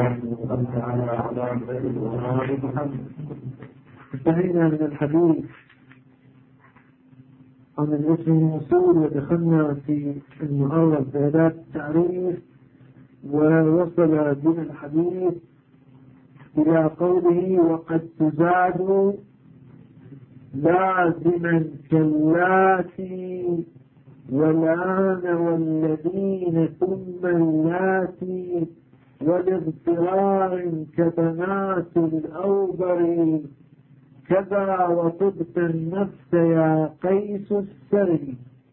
الله تعالى على خير محمد. انتهينا من الحديث عن الاسم الموصول ودخلنا في المعرف بأداة التعريف، ووصل بنا الحديث إلى قوله وقد تزاد لازما كاللاتي والآن والذين ثم اللاتي والاغترار كبنات الأوبر كذا وطبت النفس يا قيس السري.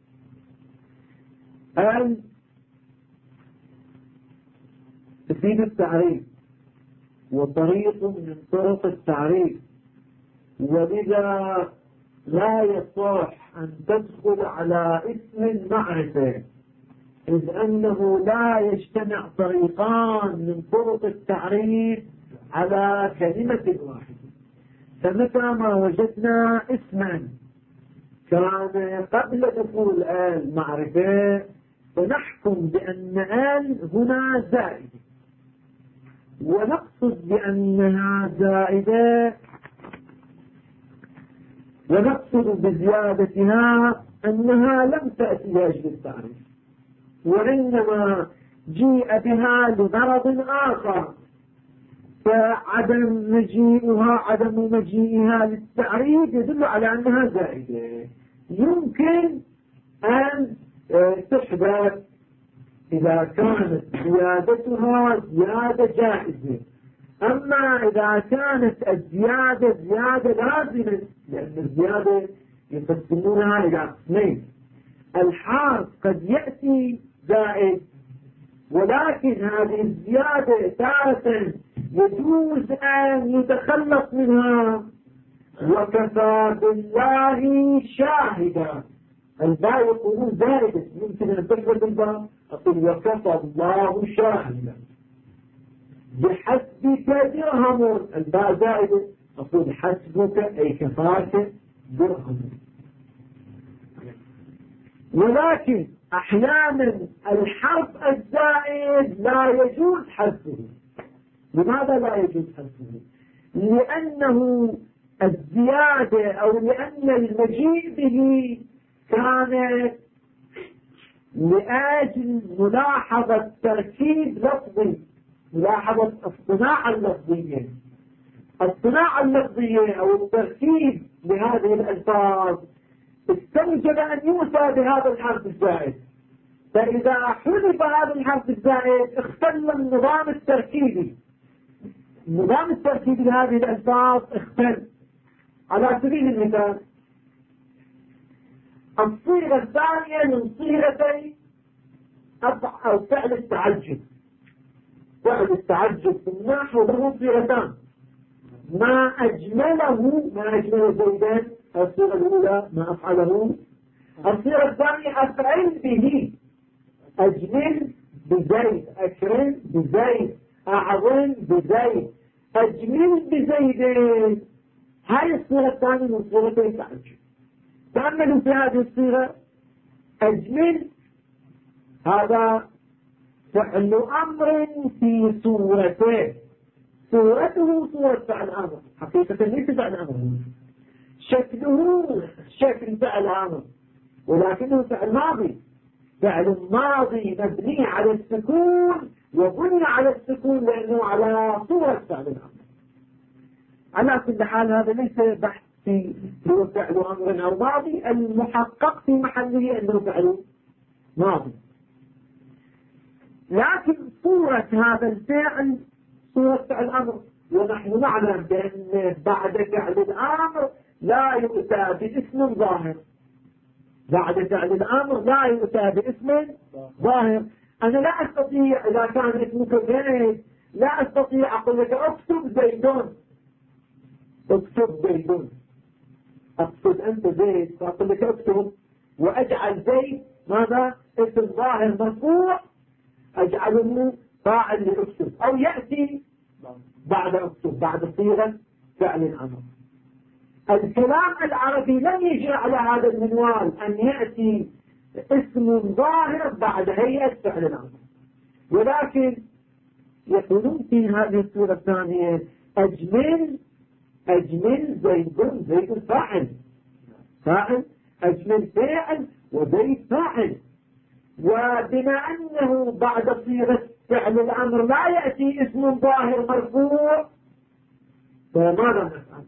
تفيد التعريف وطريق من طرق التعريف، ولذا لا يصح أن تدخل على اسم معرفة، إذ أنه لا يجتمع طريقان من طرق التعريف على كلمة واحدة. فمتى ما وجدنا اسما كان قبل دخول آل معرفة فنحكم بأن آل هنا زائدة، ونقصد بأنها زائدة، ونقصد بزيادتها أنها لم تأتي لأجل التعريف، وإنما جيء بها لغرض آخر، فعدم مجيئها للتعريف يدل على أنها زائدة. يمكن أن تحدث إذا كانت زيادتها زيادة جائزة، أما إذا كانت الزيادة زيادة لازمة، لأن الزيادة يقسمونها إلى قسمين: الحرف قد يأتي زائد، ولكن هذه الزيادة تارة يجوز أن يتخلص منها. وكفى بالله شاهدا، الباء يقولون زائدة، يمكن أن تحدث الباء، أقول وكفى الله شاهدا. بحسبك درهم، الباء زائدة، أقول حسبك أي كفاك درهم. ولكن أحيانا الحرف الزائد لا يجوز حذفه. لماذا لا يجوز حذفه؟ لأنه الزيادة أو لأن المجيء به كان لأجل ملاحظة تركيب لفظي، ملاحظة الصناعة اللفظية. الصناعة اللفظية أو التركيب لهذه الألفاظ استوجب أن يوصى بهذا الحرف الزائد، فإذا حذف هذا الحرف الزائد اختل النظام التركيبي. النظام التركيبي لهذه الألفاظ اختل. على سبيل المثال، الصيغة الثانية من صيغتي أو فعل التعجب. فعل التعجب في النحو له صيغتان: ما أجمل زيدا، الصيغة الأولى ما أفعله، الصيغة الثانية أفعل به، أجمل بزيد، أكرم بزيد، أعظم بزيد، أجمل بزيدين. هاي الصيغة الثانية من صيغتي التعجب. تأملوا في هذه الصيغة: أجمل هذا فعل أمر في صورته، صورته صورة فعل أمر، حقيقة ليس فعل أمر، شكله شكل فعل أمر، ولكنه فعل ماضي. فعل ماضي مبني على السكون، وبني على السكون لأنه على صورة فعل الأمر. على كل حال هذا ليس بحث في هو فعل أمر أو ماضي، المحقق في محله أنه فعل ماضي. لكن صورة هذا الفعل صورة فعل أمر، ونحن نعلم بأن بعد فعل الأمر لا يؤتى باسم ظاهر. بعد فعل الأمر لا يؤتى باسم ظاهر. أنا لا أستطيع إذا كان اسمك زيد لا أستطيع أقول لك اكتب زيدون، اكتب زيدون، أقصد أنت زيد فأقول لك اكتب، وأجعل زيد ماذا؟ اسم ظاهر مرفوع أجعله فاعل لأكتب، أو يأتي بعد اكتب بعد صيغة فعل الأمر. الكلام العربي لم يجري على هذا المنوال أن يأتي اسم ظاهر بعد هيئة فعل الأمر، ولكن يقولون في هذه الصورة الثانية أجمل زيد فاعل أجمل فاعل وزيد فاعل. وبما أنه بعد صيغة فعل الأمر لا يأتي اسم ظاهر مرفوع، فماذا نفعل؟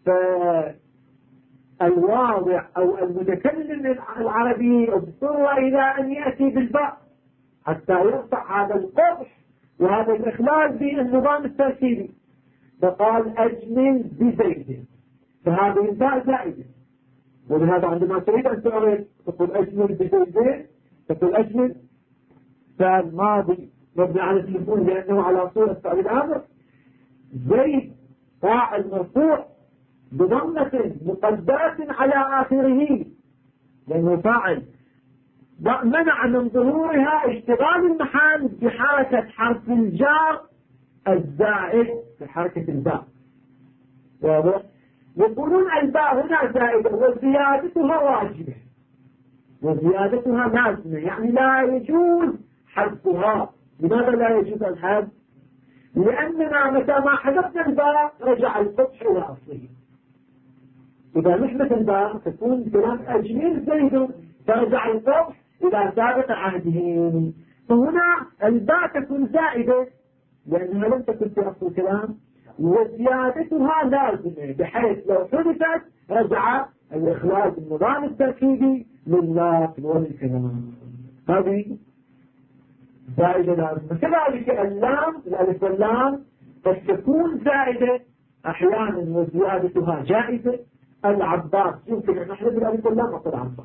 فالواضع أو المتكلم العربي اضطر إلى أن يأتي بالباء حتى يرفع هذا القبح وهذا الإخلال بالنظام التركيبي، فقال أجمل بزيد، فهذه الباء زائدة. ولهذا عندما تريد أن تعرف تقول أجمل بزيد، تقول أجمل فعل ماضي مبني على السكون لأنه على صورة فعل الأمر، زيد فاعل مرفوع بضمة مقدرة على آخره لأنه فاعل، منع من ظهورها اشتغال المحل بحركة حرف الجار الزائد بحركة الباء. واضح؟ يقولون الباء هنا زائدة وزيادتها واجبة وزيادتها لازمة، يعني لا يجوز حذفها. لماذا لا يجوز الحذف؟ لأننا متى ما حذفنا الباء رجع الفتح إلى أصله. إذا نحذف الباء تكون كلام أجمل زيد ترجع الفتح إلى سابق عهده، فهنا الباء تكون زائدة لأنها لم تكن في أصل الكلام، وزيادتها لازمة بحيث لو حدثت رجع الإخلاص النظام التركيبي لله والكلام. هذه زائدة لازمة. كذلك اللام الألف واللام قد تكون زائدة أحيانا وزيادتها جائزة. العباس يمكن أن نحذف الألف واللام أقول عباس.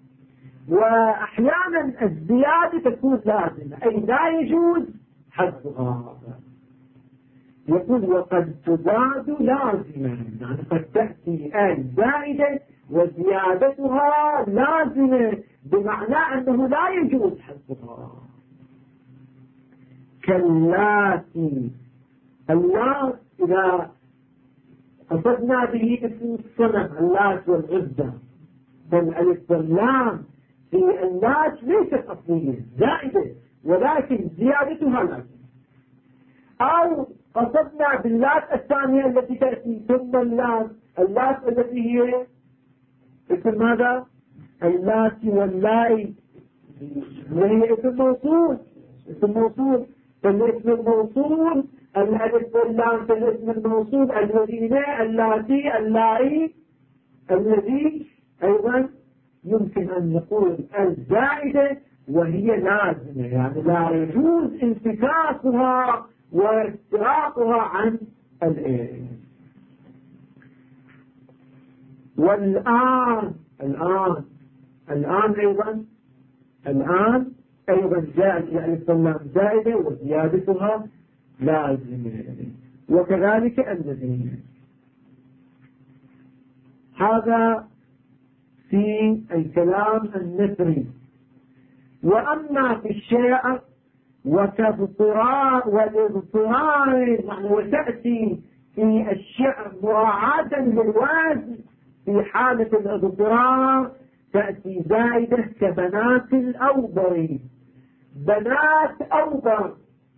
وأحيانا الزيادة تكون لازمة أي لا يجوز حذفها. يقول وقد تزاد لازمة، يعني قد تأتي زائدة وزيادتها لازمة بمعنى أنه لا يجوز حذفها. كاللاتي، اللات إذا قصدنا به اسم الصنم اللات والعزى، فالألف واللام في اللات ليست أصلية زائدة ولكن زيادتها لازمة. أو قصدنا باللات الثانية التي تأتي ثم اللات التي هي اسم ماذا؟ اللاتي واللائي وهي اسم موصول فالاسم الموصول الألف واللام في الاسم الموصول الذين اللاتي اللائي الذي أيضا يمكن أن نقول الزائدة وهي لازمة، يعني لا يجوز انتكاسها واستراقها عن الإيه. والآن أيضا جاءت الألف واللام زائدة وزيادتها لازمة، وكذلك الذين. هذا في الكلام النثري. وأما في الشعر والاضطرار يعني وتأتي في الشعر مراعاة للوزن في حالة الاضطرار تأتي زائدة كبنات الأوبر. بنات أوبر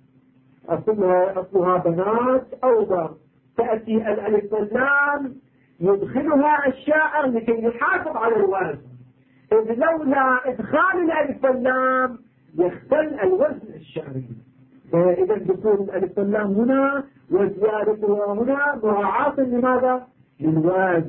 أصلها بنات أوبر، تأتي الألف واللام يدخلها الشاعر لكي يحافظ على الوزن، إذ لولا إدخال الألف واللام يختل الوزن الشعري. فإذا دخول الألف واللام هنا وزيادتها هنا مراعاة لماذا؟ للوزن.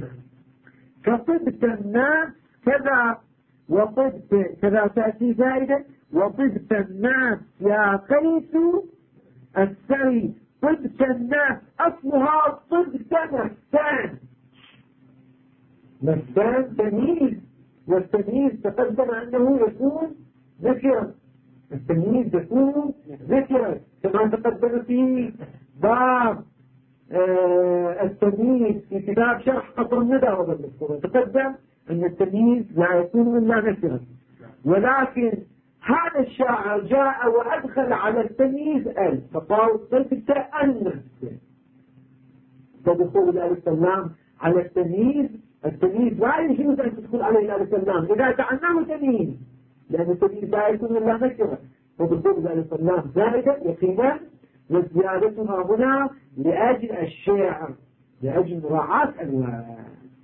كطبت الناس كذا وطبت كذا تأتي زائدة. وطبت الناس يا قيس السري. طبت الناس أصلها طبت نفسان تمييز، والتمييز تقدم أنه يكون ذكرا، التمييز يكون ذكرا كما تقدم في باب التمييز في كتاب شرح قطر الندى وبالذكر تقدم أن التمييز لا يكون إلا ذكرا. ولكن هذا الشاعر جاء وأدخل على التمييز فقال طبت النفس، فدخول الألف واللام على التمييز لا يجوز أن تدخل عليه الألف واللام إذا جعلناه تمييز، لأن التمييز لا يكون إلا نكرة، فدخول الألف واللام زائدة يقينا وزيادتها هنا لأجل الشعر، لأجل مراعاة الوزن.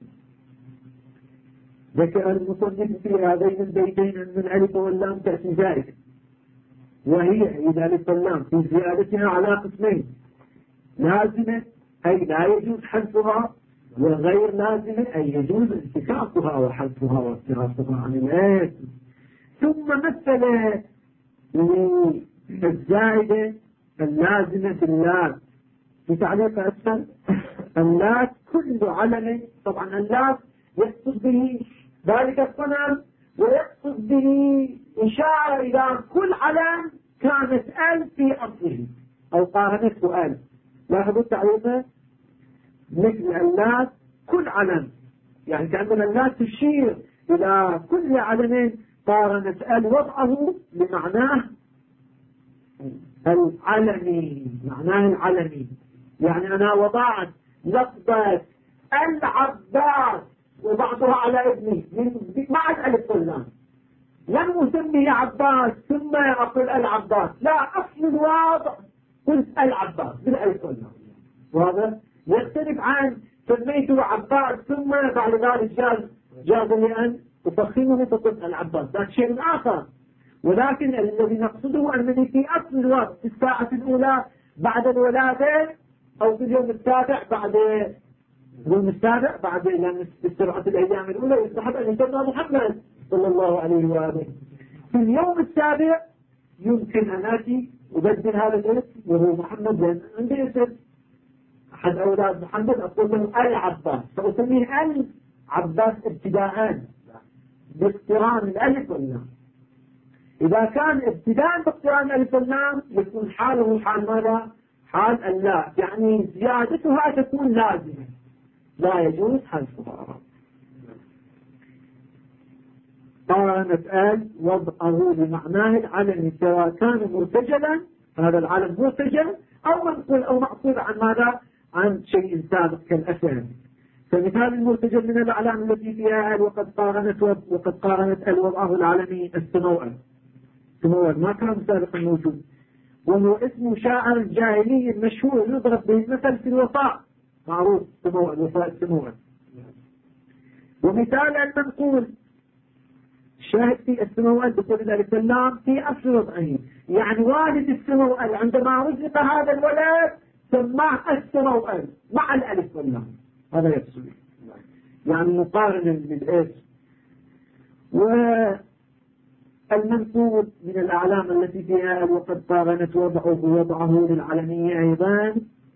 ذكر المصنف في هذين البيتين أن الألف واللام تأتي زائدة، وهي إذا الألف واللام في زيادتها على قسمين: لازمة أي لا يجوز حذفها، وغير لازمة أي يجوز انتكاسها وحذفها وافتراقها عن الاسم. ثم مثل للزائدة اللازمة باللات في تعليق أسفل: اللات كل علم، طبعا اللات يقصد به ذلك الصنم، ويقصد به إشارة إلى كل علم كانت ال في أصله أو قارنته ال. لاحظوا التعليق: مثل اللات كل علم، يعني كأن اللات تشير إلى كل علم قارنت ال وضعه لمعناه العلمي، معناه العلمي. يعني أنا وضعت لفظة العباس وضعتها على ابني مع الألف واللام، لم أسميه عباس ثم أقول العباس، لا، أصل الوضع قلت العباس بالألف واللام. وهذا يختلف عن سميته عباس ثم بعد ذلك جاز لأن أفخمه فقلت العباس، ذات شيء آخر. ولكن الذي نقصده أنني في أصل الوقت في الساعة الأولى بعد الولادة أو في اليوم السابع بعد لأن السبعة الأيام الأولى يستحب أن يسمى محمد صلى الله عليه وآله. في اليوم السابع يمكن أن آتي أبدل هذا الاسم وهو محمد، لأن عندي اسم أحد أولاد محمد أقول له العباس، فأسميه العباس ابتداء باقتران الألف واللام. إذا كان ابتداء باقتران الألف واللام يكون حاله حال ماذا؟ حال اللا، يعني زيادتها تكون لازمة لا يجوز حذفها. قارنت آل وضعه بمعناه العلم سواء كان مرتجلا، هذا العلم مرتجل، أو منقول أو مأخوذ عن ماذا؟ عن شيء سابق كالأثر. فمثال المرتجل من الأعلام التي فيها آل وقد قارنت آل وضعه العلمي السموأل ما كان سابقا موجود، وهو اسم شاعر جاهلي مشهور يضرب به المثل في الوفاء، معروف سموأل، وفاء سموأل. ومثال المنقول شاهد في السموأل بقول الألف واللام في أصل وضعه، يعني والد السموأل عندما رزق هذا الولد سماه السموأل مع الألف واللام، هذا يقصد يعني مقارنة بالاسم. والمنقول من الأعلام التي فيها وقد قارنت وضعه للعلمية أيضا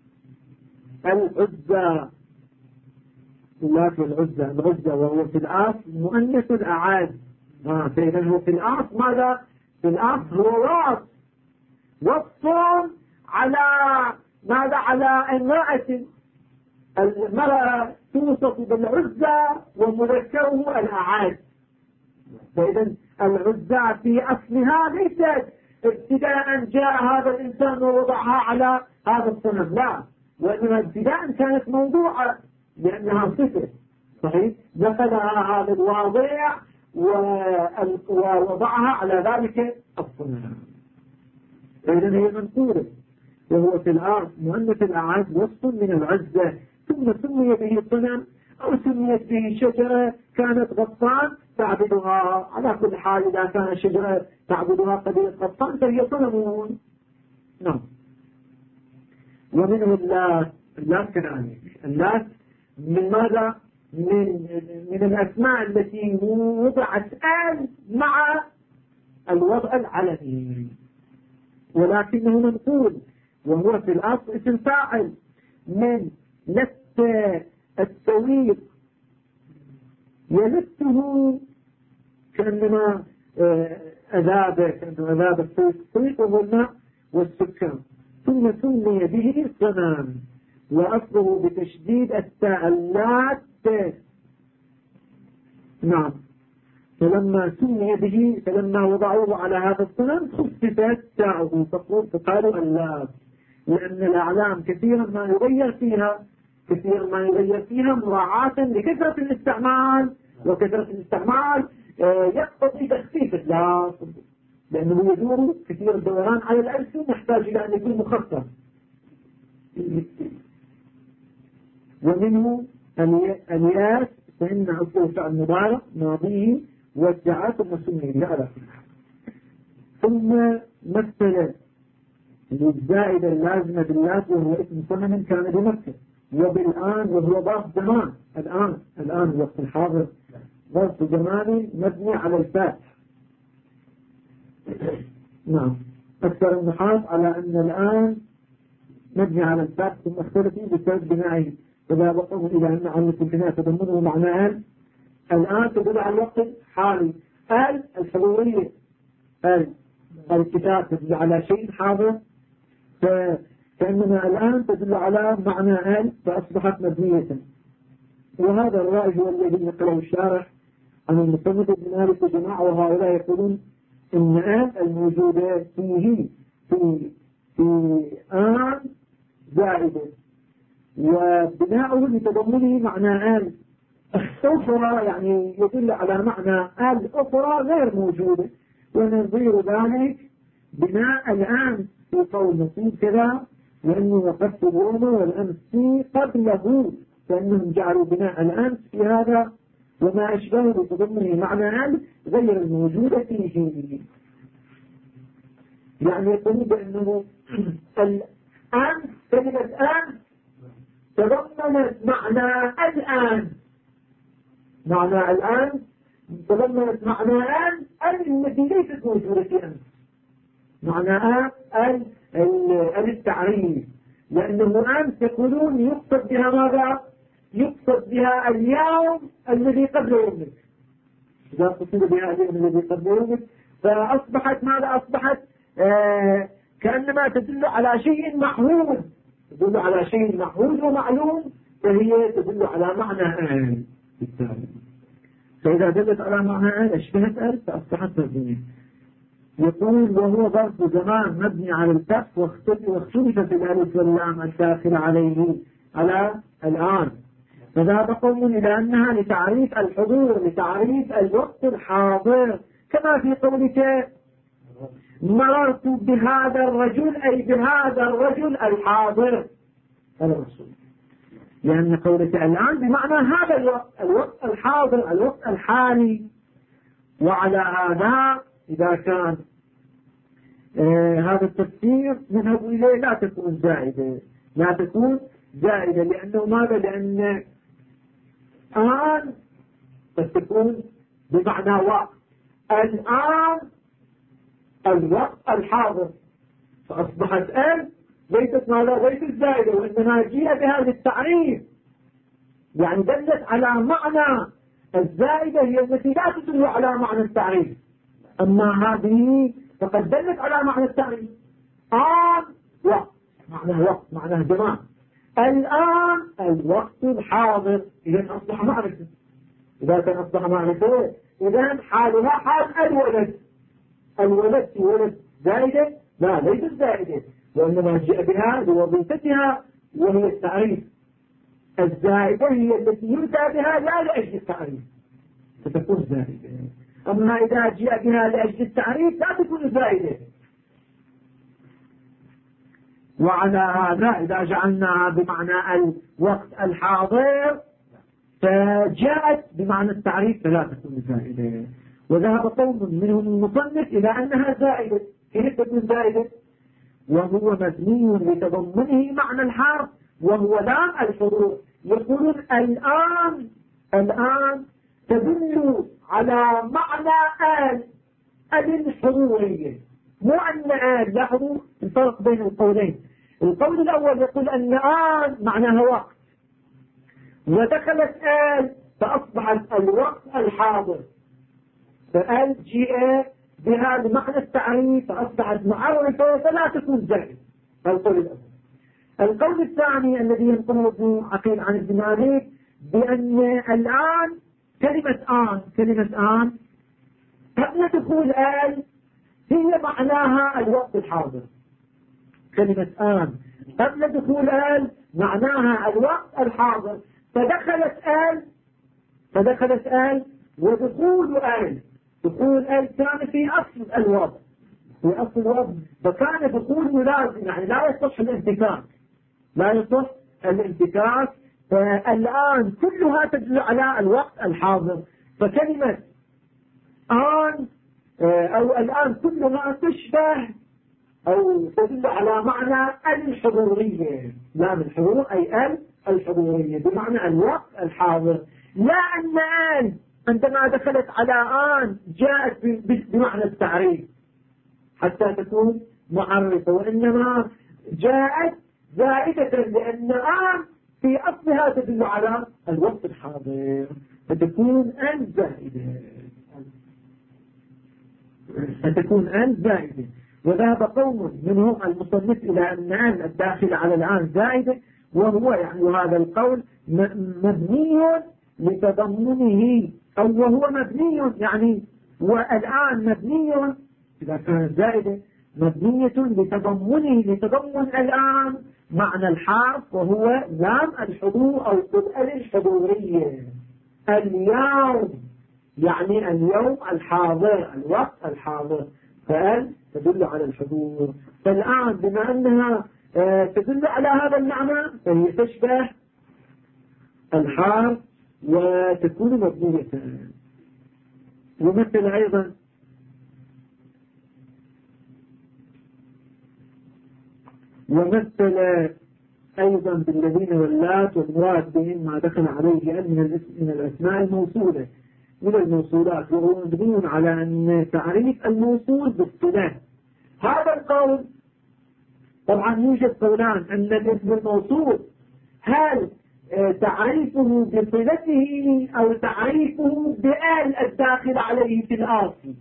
العزة، لا في العزة وهو في الأصل مؤنث الأعاد. فإذا هو في الأصل ماذا؟ في الأصل هو وصف على ماذا؟ على امرأة، المرأة توصف بالعزة ومذكره الأعاد. فإذا العزة في أصلها ليست ابتداء جاء هذا الإنسان ووضعها على هذا الصنم، لا، وإنما ابتداء كانت موضوعة لأنها صفة، صحيح، دخلها هذا الواضع ووضعها على ذلك الصنم. إذن هي منقولة، وهو في الأرض مؤنث الأعز وصف من العزة، ثم سمي به صنم أو سميت به شجرة كانت غطان تعبدها. على كل حال إذا كان شجرة تعبدها قبيلة غطان فهي صنم. نعم. ومنه اللات كذلك، اللات من ماذا؟ من الأسماء التي وضعت آل مع الوضع العلمي، ولكنه منقول، وهو في الأصل اسم فاعل من لت السويق، يلته كأنما أذاب السويق وهو الماء والسكان، ثم سمي به صنم، وأصله بتشديد التاء اللات. نعم. فلما وضعوه على هذا الصنم خففت تاءه فقالوا اللات، لأن الأعلام كثيرا ما يغير فيها مراعاة لكثرة الاستعمال، وكثرة الاستعمال يقتضي تخفيف اللات، لأنه يدور كثير الدوران على الألسن يحتاج إلى أن يكون مخفف، ومنه الياس فإن أصله فعل مضارع ماضيه والدعاء ثم سمي لا لا. ثم مثل للزائدة اللازمة باللات وهو اسم صنم كان بمكة، وبالآن وهو ظرف زمان. الآن وقت الحاضر ظرف زماني مبني على الفتح. نعم، أكثر النحاة على أن الآن مبني على الفتح ثم اختلفوا بسبب بنائه، فذهب قوم إلى أن علة البناء تضمنه معنى الآن تدل على الوقت الحالي. الحضورية الكتاب تدل على شيء حاضر، فإنما الآن تدل على معنى فأصبحت مبنية. وهذا الرأي هو الذي نقله الشارح عن المصنف ابن مالك وجماعة، وهؤلاء يقولون إن الموجودة فيه في زائدة، وبناؤه لتضمنه معنى أخرى، يعني يدل على معنى أخرى غير موجودة. ونظير ذلك بناء الآن في قول نصيب كذا، وإنه وقفت اليوم والأمس قبله، فإنهم جعلوا بناء الآن في هذا وما أشبهه بتضمنه معنى غير الموجودة فيه. يعني يقولون بأنه الآن كلمة الآن تضمنت معنى الآن تضمنت معنى التي ليست موجودة في أمس، معنى التعريف، لأنه أمس يقولون يقصد بها ماذا؟ يقصد بها اليوم الذي قبل يومك. إذا قصد بها اليوم الذي قبل يومك فأصبحت ماذا؟ أصبحت كأنما تدل على شيء محمود، تدل على شيء محمود ومعلوم، فهي تدل على معنى فإذا دلت على معنى أشبهت فأصبحت مبنية. يقول وهو ظرف زمان مبني على الفتح، واختلف في الألف واللام الداخل عليه على الآن، فذهب قوم إلى أنها لتعريف الحضور، لتعريف الوقت الحاضر، كما في قولك مررت بهذا الرجل، أي بهذا الرجل الحاضر الرسول، لأن قولك الآن بمعنى هذا الوقت الحاضر، الوقت الحالي. وعلى هذا إذا كان هذا التفسير نذهب إليه لا تكون زائدة، لأنه ماذا؟ لأن الآن تكون بمعنى وقت، الآن الوقت الحاضر، فأصبحت ليست ماذا؟ ليست زائدة، وإنما جاء بهذا التعريف، يعني دلت على معنى الزائدة هي التي لا تدل على معنى التعريف، أما هذه فقد دلت على معنى التعريف. وقت معنى وقت، معنى زمان. الآن الوقت الحاضر، إذا أصبح معرفة. إذا كان أصبح معرفة إذا حالها حال الولد في ولد زائدة؟ لا، ليست زائدة، وإنما جاء بها لوظيفتها وهي التعريف. الزائدة هي التي يؤتى بها لا لأجل التعريف فتكون زائدة، أما إذا جاء بها لأجل التعريف لا تكون زائدة. وعلى هذا إذا جعلناها بمعنى الوقت الحاضر فجاءت بمعنى التعريف فلا تكون زائدة. وذهب قوم منهم المصنف إلى أنها زائدة. كيف تكون زائدة؟ وهو مبني لتضمنه معنى الحرف وهو لام الحضور. يقولون الآن تدل على معنى الحضورية، مو أن لاحظوا الفرق بين القولين. القول الأول يقول أن معناها وقت، ودخلت فأصبحت الوقت الحاضر، جاء بها بمعنى التعريف فأصبحت معرفة فلا تكون زائد. القول الأول. القول الثاني الذي ينقله ابن عقيل عن ابن مالك بأن الآن كلمة آن قبل دخول هي معناها الوقت الحاضر. كلمة آن قبل دخول معناها الوقت الحاضر، فدخلت ودخول دخول كان في أصل الوضع، فكان دخول ملازم، يعني لا يصح الانتفاع، لا يصح الانتكاس. فالآن كلها تدل على الوقت الحاضر. فكلمة آن أو الآن كلها تشبه أو تدل على معنى الحضورية. لا من الحضور أي الحضورية بمعنى الوقت الحاضر. لا أن آن عندما دخلت على آن جاءت بمعنى التعريف حتى تكون معرفة، وإنما جاءت زائدة لأن آن في أصلها تدل على الوقت الحاضر فتكون أن زائدة. وذهب قوم منهم المصنف إلى أن آن الداخل على الآن زائدة، وهو يعني هذا القول مبني لتضمنه، أو وهو مبني يعني والآن مبني إذا كانت زائدة مبنية لتضمن الآن معنى الحرف وهو لام الحضور أو تبقى الحضورية. اليوم يعني اليوم الحاضر الوقت الحاضر، فأل تدل على الحضور. فالآن بما أنها تدل على هذا المعنى فهي تشبه الحرف وتكون مبنية. ومثل أيضا بالذين واللات، والمراد بهم ما دخل عليه من الأسماء الموصولة من الموصولات، وهو مبني على أن تعريف الموصول بالصلة. هذا القول طبعا يوجد قولان، أن الاسم الموصول هل تعريفه بصلته أو تعريفه بآل الداخل عليه في الآصل.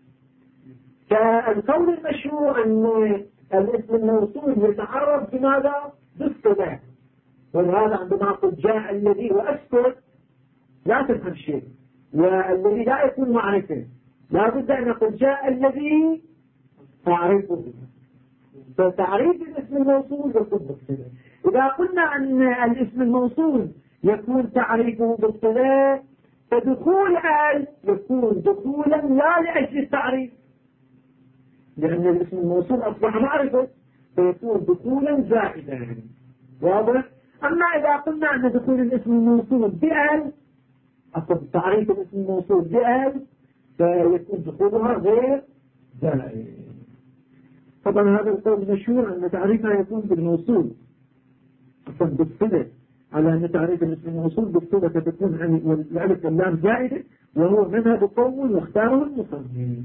فالقول المشهور أن الاسم الموصول يتعرف بماذا؟ بالصلة. ولهذا عندما قلت جاء الذي وأسكت لا تفهم شيء، والذي لا يكون معرفة لا بد أن نقول جاء الذي تعرفه. فتعريف الاسم الموصول يكون بالصلة. إذا قلنا أن الاسم الموصول يكون تعريفه بالصلة فدخول آل يكون دخولا لا لأجل التعريف، لأن الاسم الموصول أصبح معرفة فيكون دخولا زائدا. واضح؟ أما إذا قلنا أن دخول الاسم الموصول بآل أصل تعريف الاسم الموصول بآل فيكون دخولها غير زائد. طبعا هذا القول مشهور أن تعريفها يكون بالموصول أصلا بالصلة، على أن تعريف الاسم الموصول بالصلة فتكون الألف واللام زائدة، وهو مذهب قوم واختاره المصنف.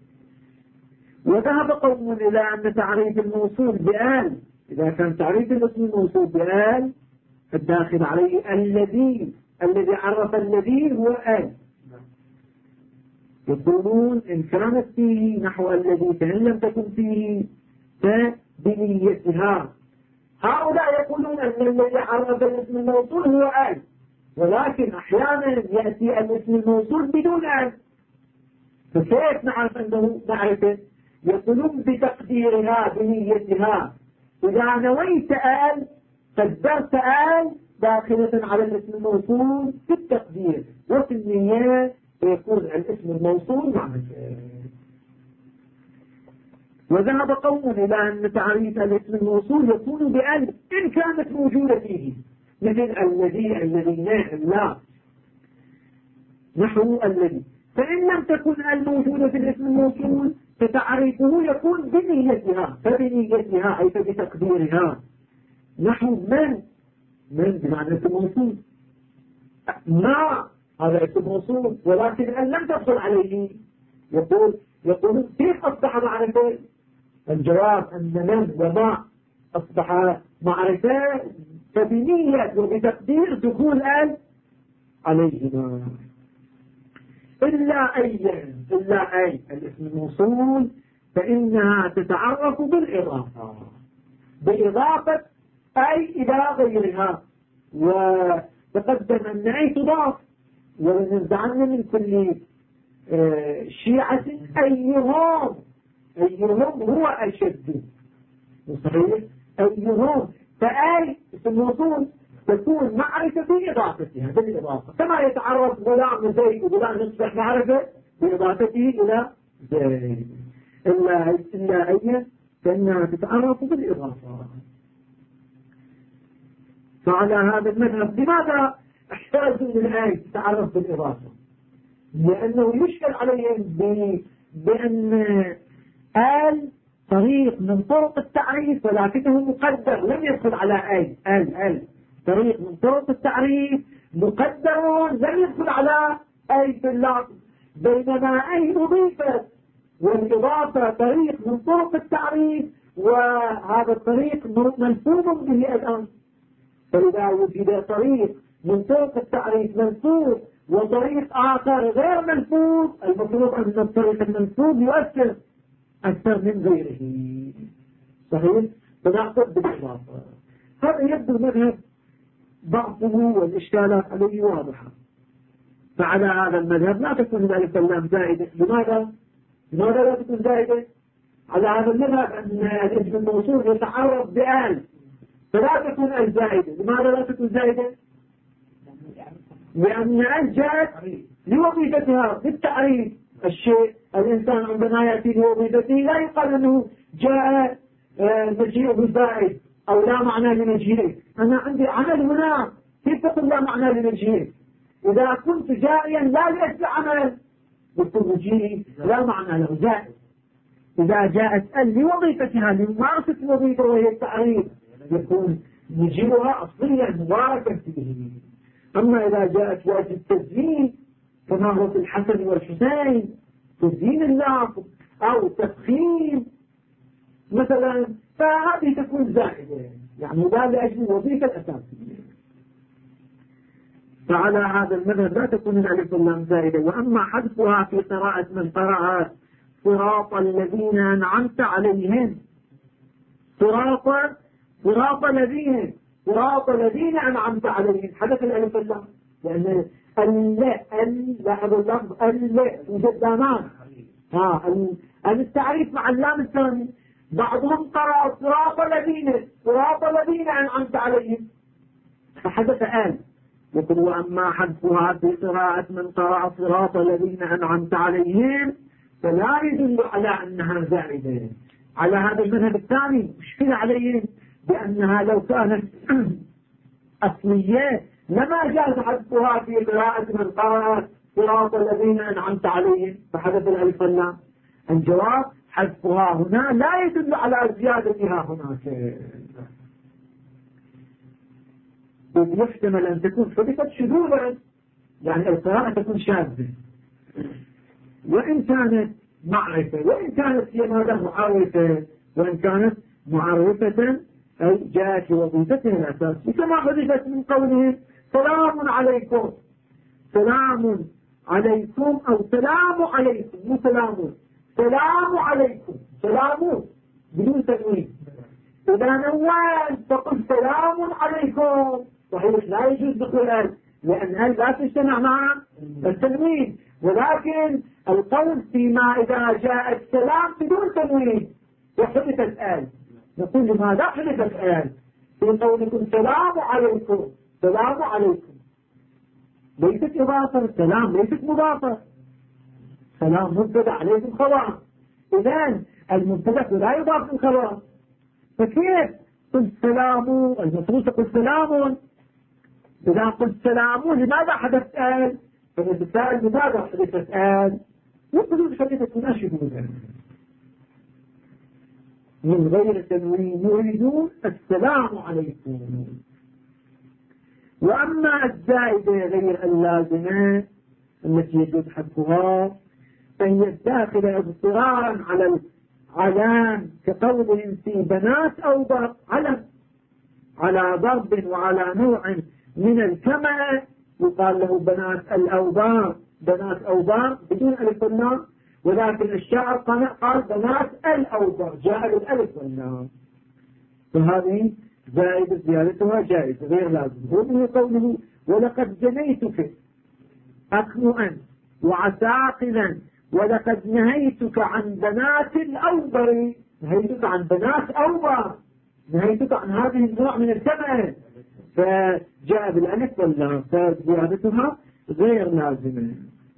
وذهب قوم إلى أن تعريف الموصول بآل إذا كان تعريف الاسم الموصول بآل الداخل عليه الذي عرف الذي هو آل، يقولون إن كانت فيه نحو الذي فإن لم تكن فيه فبنيتها. هؤلاء يقولون أن الذي عرف الاسم الموصول هو آل، ولكن أحيانا يأتي الاسم الموصول بدون آل، فكيف نعرف أنه معرفة؟ يقولون بتقديرها بنيتها. إذا نويت آل قدرت آل داخلة على الاسم الموصول في التقدير، وفي النية يكون الاسم الموصول معرفة. وذهب قوم إلى أن تعريف الاسم الموصول يكون بأل إن كانت موجودة فيه، مثل الذين لا نحو الذي. فإن لم تكن الموجودة في الاسم الموصول فتعريفه يكون بنيتها، فبنيتها أي فبتقديرها. نحو من بمعنى اسم موصول، ما هذا اسم موصول ولكن أن لم تدخل عليه. يقول كيف أصبح معرفة؟ الجواب أن من وما أصبح معرفة فبنية وبتقدير دخول آل عليهما. إلا أي الاسم الموصول فإنها تتعرف بإضافة أي إلى غيرها. وتقدم أن أي تضاف، ونزعنا من كل شيعة أيهم هو أشد. صحيح؟ أيهم. فأي اسم الموصول تكون معرفة بإضافتها بالإضافة، كما يتعرف غلام زيد وغلام يصبح معرفة بإضافته إلى زيد. إلا أي فإنها تتعرف بالإضافة. فعلى هذا المذهب لماذا احتاجوا من الآية تتعرف بالإضافة؟ لأنه يشكل عليهم بأن آل طريق من طرق التعريف ولكنه مقدر لم يدخل على آل طريق من طرق التعريف مقدر لم يدخل على في اللفظ، بينما أضيفت والإضافة طريق من طرق التعريف وهذا الطريق ملفوظ به الآن. فإذا وجد طريق من طرق التعريف ملفوظ وطريق آخر غير ملفوظ، المفروض أن الطريق الملفوظ يؤثر أكثر من غيره. صحيح؟ فنعقد بالإضافة. هذا يبدو المذهب ضعفه والإشكالات عليه واضحة. فعلى هذا المذهب لا تكون الألف واللام زائدة. لماذا لا تكون زائدة؟ على هذا المذهب أن الاسم الموصول يتعرض بآل، فلا تكون آل زائدة. لماذا لا تكون زائدة؟ لأن آل جاءت لوظيفتها بالتعريف. الشيء الإنسان عندما يأتي لوظيفته لا يقال أنه جاء مجيء زائد أو لا معنى لمجيئه. أنا عندي عمل هنا، كيف تقول لا معنى لمجيئه؟ إذا كنت جائيا لا لأجل عمل يكون مجيئي لا معنى له زائد. إذا جاءت لوظيفتها لممارسة الوظيفة وهي التعريف يكون مجيئها أصليا مباركا فيه. أما إذا جاءت لأجل التزيين كما هو في الحسن والحسين، تزيين اللفظ أو تفخيم مثلا، فهذه تكون زائدة، يعني لا لأجل الوظيفة الأساسية. فعلى هذا المذهب لا تكون الألف واللام زائدة. وأما حذفها في قراءة من قرأ صراط الذين أنعمت عليهم، صراط الذين أنعمت عليهم، حدث الألف واللام، لأن لاحظ اللفظ يوجد لامان، التعريف مع اللام الثاني. بعضهم قرأ صراط الذين أنعمت عليهم فحدث يقول وأما حذفها في قراءة من قرأ صراط الذين أنعمت عليهم فلا يدل على أنها زائدة. على هذا المذهب الثاني مشكلة عليهم بأنها لو كانت أصلية لما جاز حذفها في قراءة من قرأ صراط الذين أنعمت عليهم فحدث الألف واللام. الجواب حذفها هنا لا يدل على زيادتها هناك، يحتمل أن تكون حدثت شذوذا، يعني القراءة تكون شاذة، وإن كانت معرفة، وإن كانت هي ماذا معرفة، وإن كانت معرفة أي جاءت لوظيفتها الأساسية، كما حدثت من قوله سلام عليكم، سلام عليكم أو سلام عليكم، مو سلام عليكم، سلام بدون تنوين. إذا نوّن تقول سلام عليكم صحيح لا يجوز دخول لأن لا تجتمع مع التنوين، ولكن القول فيما إذا جاء السلام بدون تنوين وحدثت نقول لماذا حدثت في قولكم سلام عليكم، سلام عليكم ليست إضافة، سلام ليست مضافة، سلام مبتدأ عليكم خبر، إذن المبتدأ لا يضاف الخبر، فكيف قلت سلام المفروض تقول سلام؟ إذا قلت سلام لماذا حدثت فالسائل لماذا حدثت يقولون حدثت من أشهد من غير تنوين يريدون السلام عليكم. وأما الزائدة غير اللازمة التي يجوز حذفها فهي الداخلة اضطرارا على العلام كقولهم في بنات أو ضرب، علم على ضرب وعلى نوع من الكمأة يقال له بنات الأوبار، بنات أوبار بدون ألف واللام، ولكن الشاعر قال بنات الأوبار جاء بالألف واللام، فهذه زائدة زيادتها جائزة غير لازم. هو قوله ولقد جنيتك أخنؤا وعساقلا ولقد نهيتك عن بنات الأوبر، نهيتك عن بنات أوبر، نهيتك عن هذه النوع من الكمأة، فجاء بالألف واللام فزيادتها غير لازمة.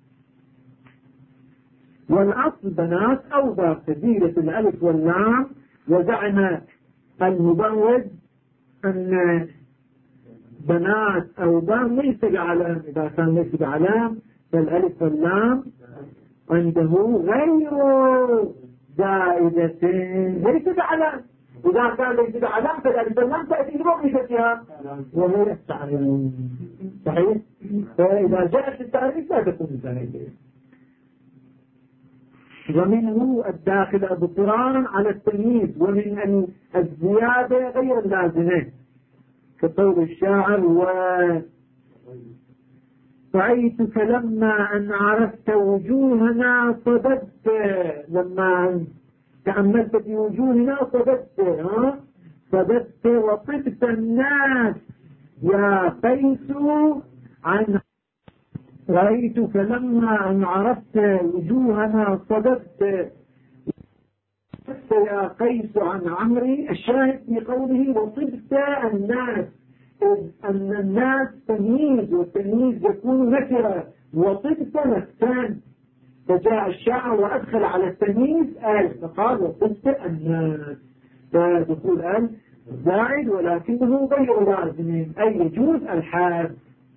والأصل بنات أوبر تزيدة الألف واللام، وزعم المبرد أن بنات أو بان ليس بعلام. إذا كان ليس بعلام فالألف واللام عنده غير زائدة ليس بعلام. إذا كان ليس بعلام فالألف واللام تأتي بوظيفتها وهي التعريف. صحيح؟ فإذا جاءت التعريف لا تكون زائدة. ومنه الداخل اضطرارا على التمييز، ومن الزيادة غير اللازمة كقول الشاعر رأيتك لما أن عرفت وجوهنا صددت. لما تأملت في وجوهنا صددت وطبت الناس يا قيس عن. رأيتك لما أن عرفت وجوهنا صددت يا قيس عن عمري. الشاهد في قوله وطبت الناس، أن الناس تمييز، والتمييز يكون نكرة، وطبت نفسان. فجاء الشاعر وأدخل على التمييز فقال وطبت الناس. فدخول زائد ولكنه غير لازم، أي يجوز الحاد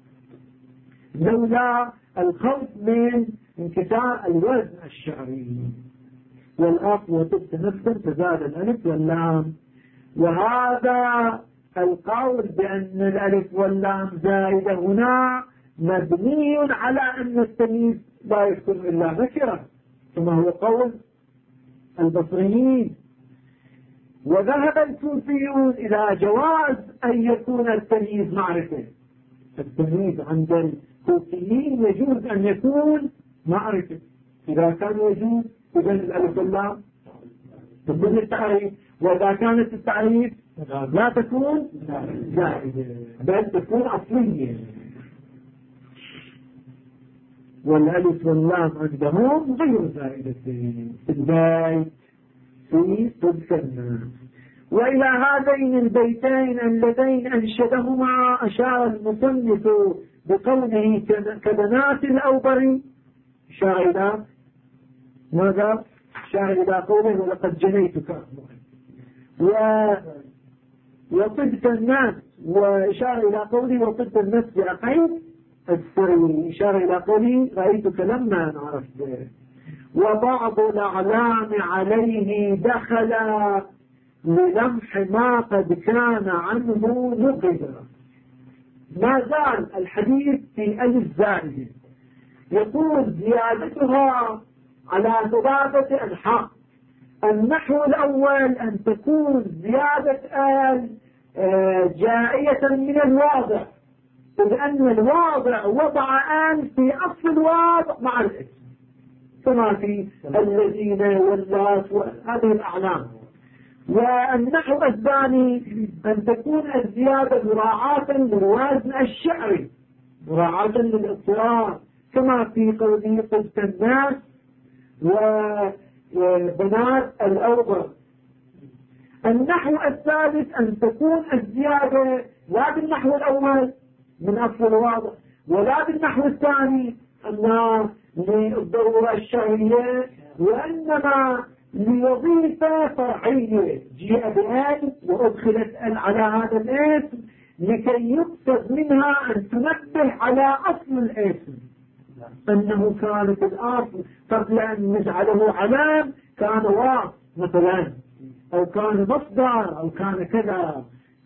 لولا الخوف من انكسار الوزن الشعري. والأصل وطبت نفسا تزال الألف واللام. وهذا القول بأن الألف واللام زائدة هنا مبني على أن التمييز لا يكون إلا نكرة، كما هو قول البصريين. وذهب الكوفيون إلى جواز أن يكون التمييز معرفة. التمييز عند الكوفيين يجوز أن يكون معرفة. إذا كان يجوز إذن الألف واللام تكون التعريف، وإذا كانت التعريف لا تكون زائدة بل تكون أصلية. والألف واللام عندهم غير زائدة في البيت في صدق الناس. وإلى هذين البيتين اللذين أنشدهما أشار المصنف بقوله كبنات الأوبري. أشار إلى ماذا؟ أشار إلى قوله ولقد جنيتك. وطبت الناس، وإشار إلى قوله وطبت الناس بأقيد السري. إشار إلى قوله رأيتك لما عرفت. وبعض الأعلام عليه دخل للمح ما قد كان عنه نقل. ما زال الحديث في ألف زائدة، يقول زيادتها على ثلاثة أنحاء. النحو الأول أن تكون زيادة جائية من الواضع، لأن الواضع وضع في أصل الواضع مع الاسم، كما في الذين والناس وهذه الأعلام. والنحو الثاني أن تكون الزيادة مراعاة للوزن الشعري، مراعاة للاضطرار، كما في قوله قلت الناس وبنات الأوبر. النحو الثالث أن تكون الزيادة لا بالنحو الأول من أصل الواضع، ولا بالنحو الثاني أنها للضرورة الشعرية، وإنما لوظيفة فرعية جيء بآل وأدخلت على هذا الاسم لكي يقصد منها أن تنبه على أصل الاسم، أنه كان في الأصل قبل أن نجعله علام كان واصف مثلا، أو كان مصدر، أو كان كذا.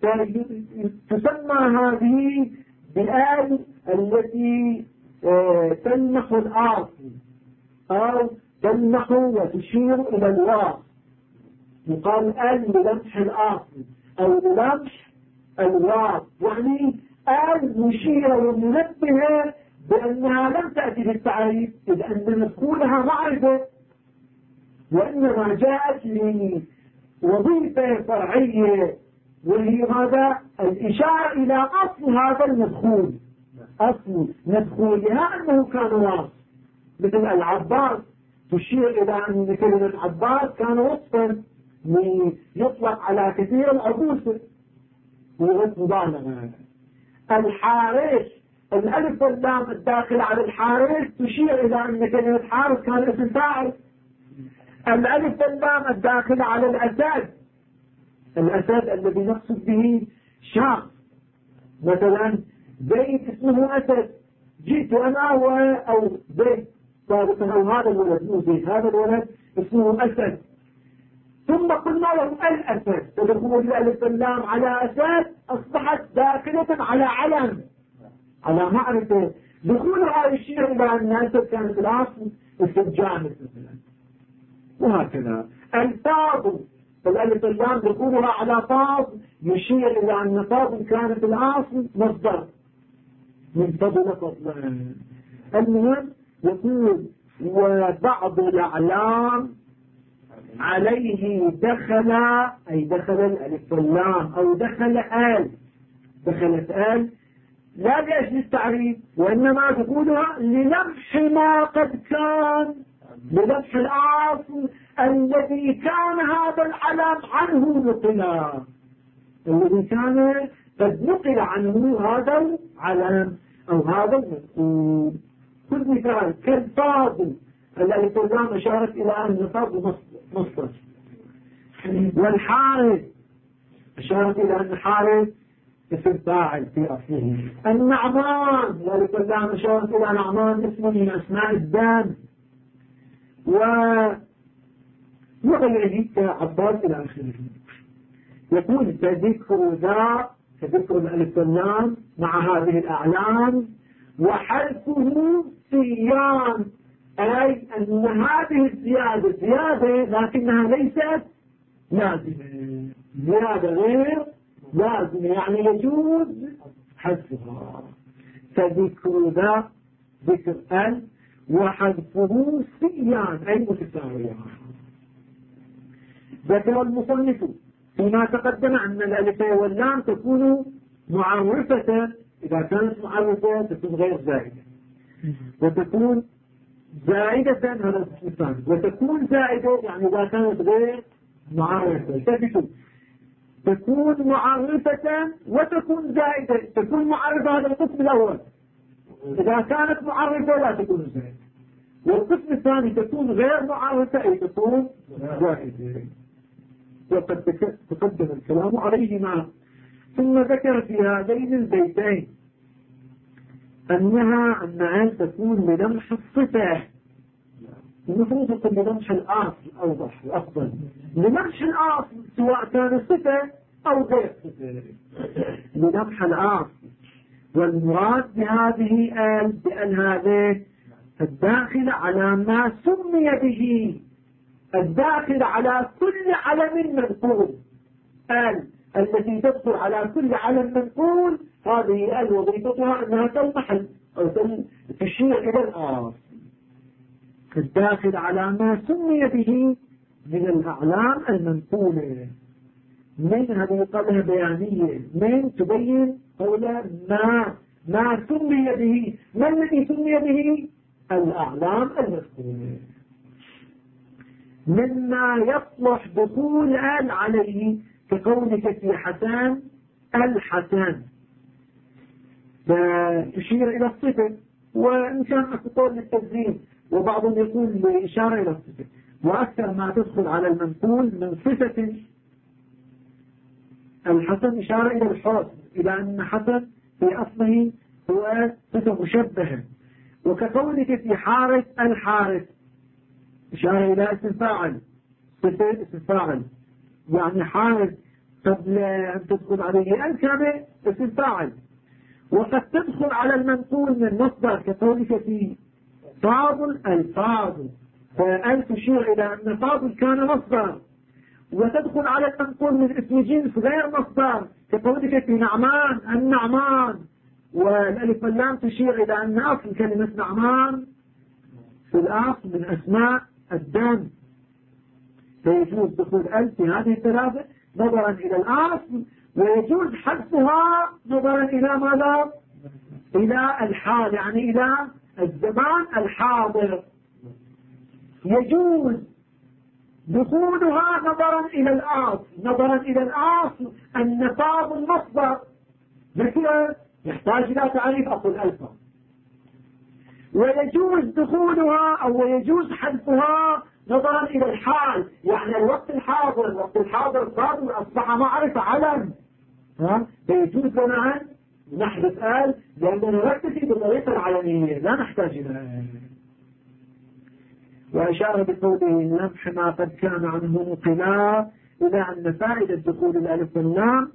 تسمى هذه بآل التي تلمح الأصل أو تلمح وتشير إلى الواصف. يقال آل للمح الأصل أو للمح الواصف، يعني آل مشيرة ومنبهة بأنها لم تأتي بالتعريف، إذ أن مدخولها معرفة، وإنما جاءت لوظيفة فرعية، وهي هذا الإشارة إلى أصل هذا المدخول. أصل مدخولها أنه كان واصف، مثل العباس تشير إلى أن كلمة عباس كان وصفا يطلق على كثير العبوسة ووصف مبالغة. الحارث الألف واللام الداخل على الحارث تشير إلى أن كلمة حارث كان اسم فاعل. الألف واللام الداخل على الأسد، الأسد الذي نقصد به شخص، مثلا زيد اسمه أسد، جئت أنا أو زيد سابقا، أو هذا الولد مو زيد، هذا الولد اسمه أسد، ثم قلنا له الأسد، تدخل الألف واللام على أسد أصبحت داخلة على علم، على معرفة. دخولها يشير إلى أن أسد كانت الأصل اسم جامد مثلا، وهكذا. الفاظ الألف واللام دخولها على فاظ يشير إلى أن فاظ كانت الأصل مصدر من فضل فضلا. المهم يقول وبعض الأعلام عليه دخل، أي دخل الألف واللام أو دخل آل، دخلت آل لا لأجل التعريف، وإنما دخولها للمح ما قد كان، للمح الأصل الذي كان هذا العلم عنه نقلا، الذي كان قد نقل عنه هذا العلم أو هذا المنقول. كل مثال كالفاضل الألف واللام أشارت إلى أن الفاضل مصدر، والحارث أشارت إلى أن الحارث اسم فاعل في أصله. النعمان الألف واللام أشارت إلى نعمان اسم من أسماء الدم، وغيره كعباس إلى آخره. يكون تذكر ذا، تذكر الألف واللام مع هذه الأعلام، وحذفه سيان، أي أن هذه الزيادة زيادة لكنها ليست لازمة، زيادة غير لازمة، يعني يجوز حذفها. تذكر ذا ذكر ال، وحذفه سيان أي متساويان. ذكر المصنف فيما تقدم أن الألف واللام تكون معرفة، إذا كانت معرفة تكون غير زائدة، وتكون زائدة هذا القسم الثاني، وتكون زائدة يعني إذا كانت غير معرفة. تكون معرفة وتكون زائدة. تكون معرفة هذا القسم الأول، إذا كانت معرفة لا تكون زائدة، والقسم الثاني تكون غير معرفة أي تكون زائدة، وقد تقدم الكلام عليهما. ثم ذكر في هذين البيتين أنها أن تكون للمح الصفة، المفروض تكون للمح الأصل أوضح وأفضل، للمح الأصل سواء كان صفة أو غير صفة، للمح الأصل. والمراد بهذه بأن هذه الداخل على ما سمي به، الداخل على كل علم منقول، التي تدخل على كل علم منقول، هذه وظيفتها أنها تلمح أو تشير إلى الأصل، الداخل على ما سمي به من الأعلام المنقولة. من هذه قبلها بيانية، من تبين قولا ما سمي به. ما الذي سمي به؟ الأعلام المنقولة. مما يصلح دخول آل عليه كقولك في حسن الحسن، تشير إلى الصفة، وإن كان أقول للتزيين، وبعضهم يقول لإشارة إلى الصفة، وأكثر ما تدخل على المنقول من صفة. الحسن إشارة إلى الحسن، إلى أن حسن في أصله هو صفة مشبهة، وكقولك في حارث الحارث إشارة إلى اسم فاعل، صفة اسم فاعل، يعني حارث قبل أن تدخل عليه الكامل اسم فاعل. وقد تدخل على المنقول من مصدر كقولك في فاضل الفاضل، فأن تشير إلى أن فاضل كان مصدر، وتدخل على المنقول من اسم جنس غير مصدر كقولك في نعمان النعمان، والألف واللام تشير إلى أن أصل كلمة نعمان في الأصل من أسماء الدم، فيجوز دخول ألف في هذه الثلاثة نظرا إلى الأصل، ويجوز حذفها نظرا إلى ماذا؟ إلى الحال، يعني إلى الزمان الحاضر. يجوز دخولها نظرا إلى الأصل، نظرا إلى الأصل أن فاض المصدر ذكر يحتاج إلى تعريف أقول ألفا. ويجوز دخولها أو يجوز حذفها نظرا إلى الحال، يعني الوقت الحاضر، الوقت الحاضر فاضل أصبح معرفة علم، فيجوز لنا أن نحذف آل لأننا نكتفي بالطريقة العلنية لا نحتاج إلى. وأشار بقوله لمح ما قد كان عنه نقلا إلى أن فائدة دخول الألف واللام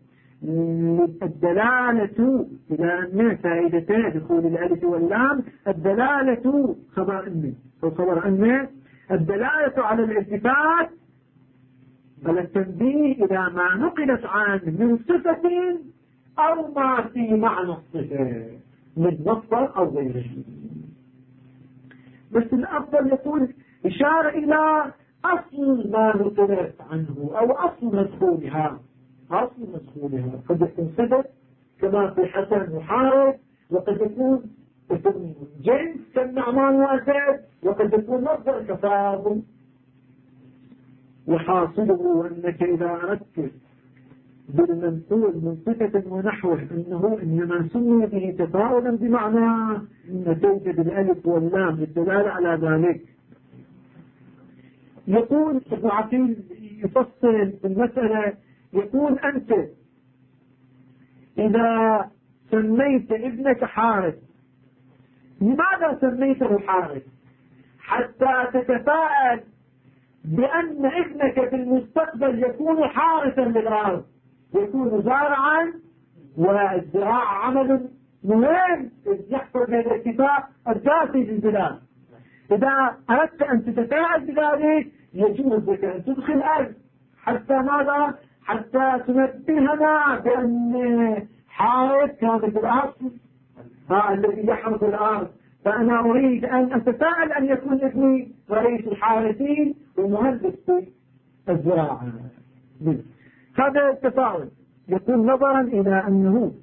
الدلالة إلى أن فائدة دخول الألف واللام الدلالة خبر أن أو خبر أن الدلالة على الالتفات على التنبيه إلى ما نقلت عنه من صفة أو ما في معنى الصفة من مصدر أو غيره. بس الأفضل يكون إشارة إلى أصل ما نقلت عنه أو أصل مدخولها. أصل مدخولها قد يكون صفة كما في حسن وحارث، وقد يكون جنس كالنعمان وأسد، وقد يكون مصدر كفاضل. وحاصله أنك إذا أردت بالمنقول من صفة ونحوه أنه إنما سمي به تفاؤلا بمعنى أتيت بالألف واللام للدلالة على ذلك. يقول ابن عقيل يفصل في المسألة، يقول أنت إذا سميت ابنك حارث، لماذا سميته حارث؟ حتى تتفاءل بأن ابنك في المستقبل يكون حارثا للأرض، يكون زارعا، والزراعة عمل مهم يحصل به الارتفاع الذاتي للبلاد. إذا أردت أن تتفاعل بذلك يجوز لك أن تدخل الأرض حتى ماذا؟ حتى تنبهنا بأن حارث كان في الأصل الذي يحرث الأرض، فأنا أريد أن أتفاعل أن يكون ابني رئيس الحارثين ومهندس في الزراعة. هذا التفاعل يكون نظرا إلى أنه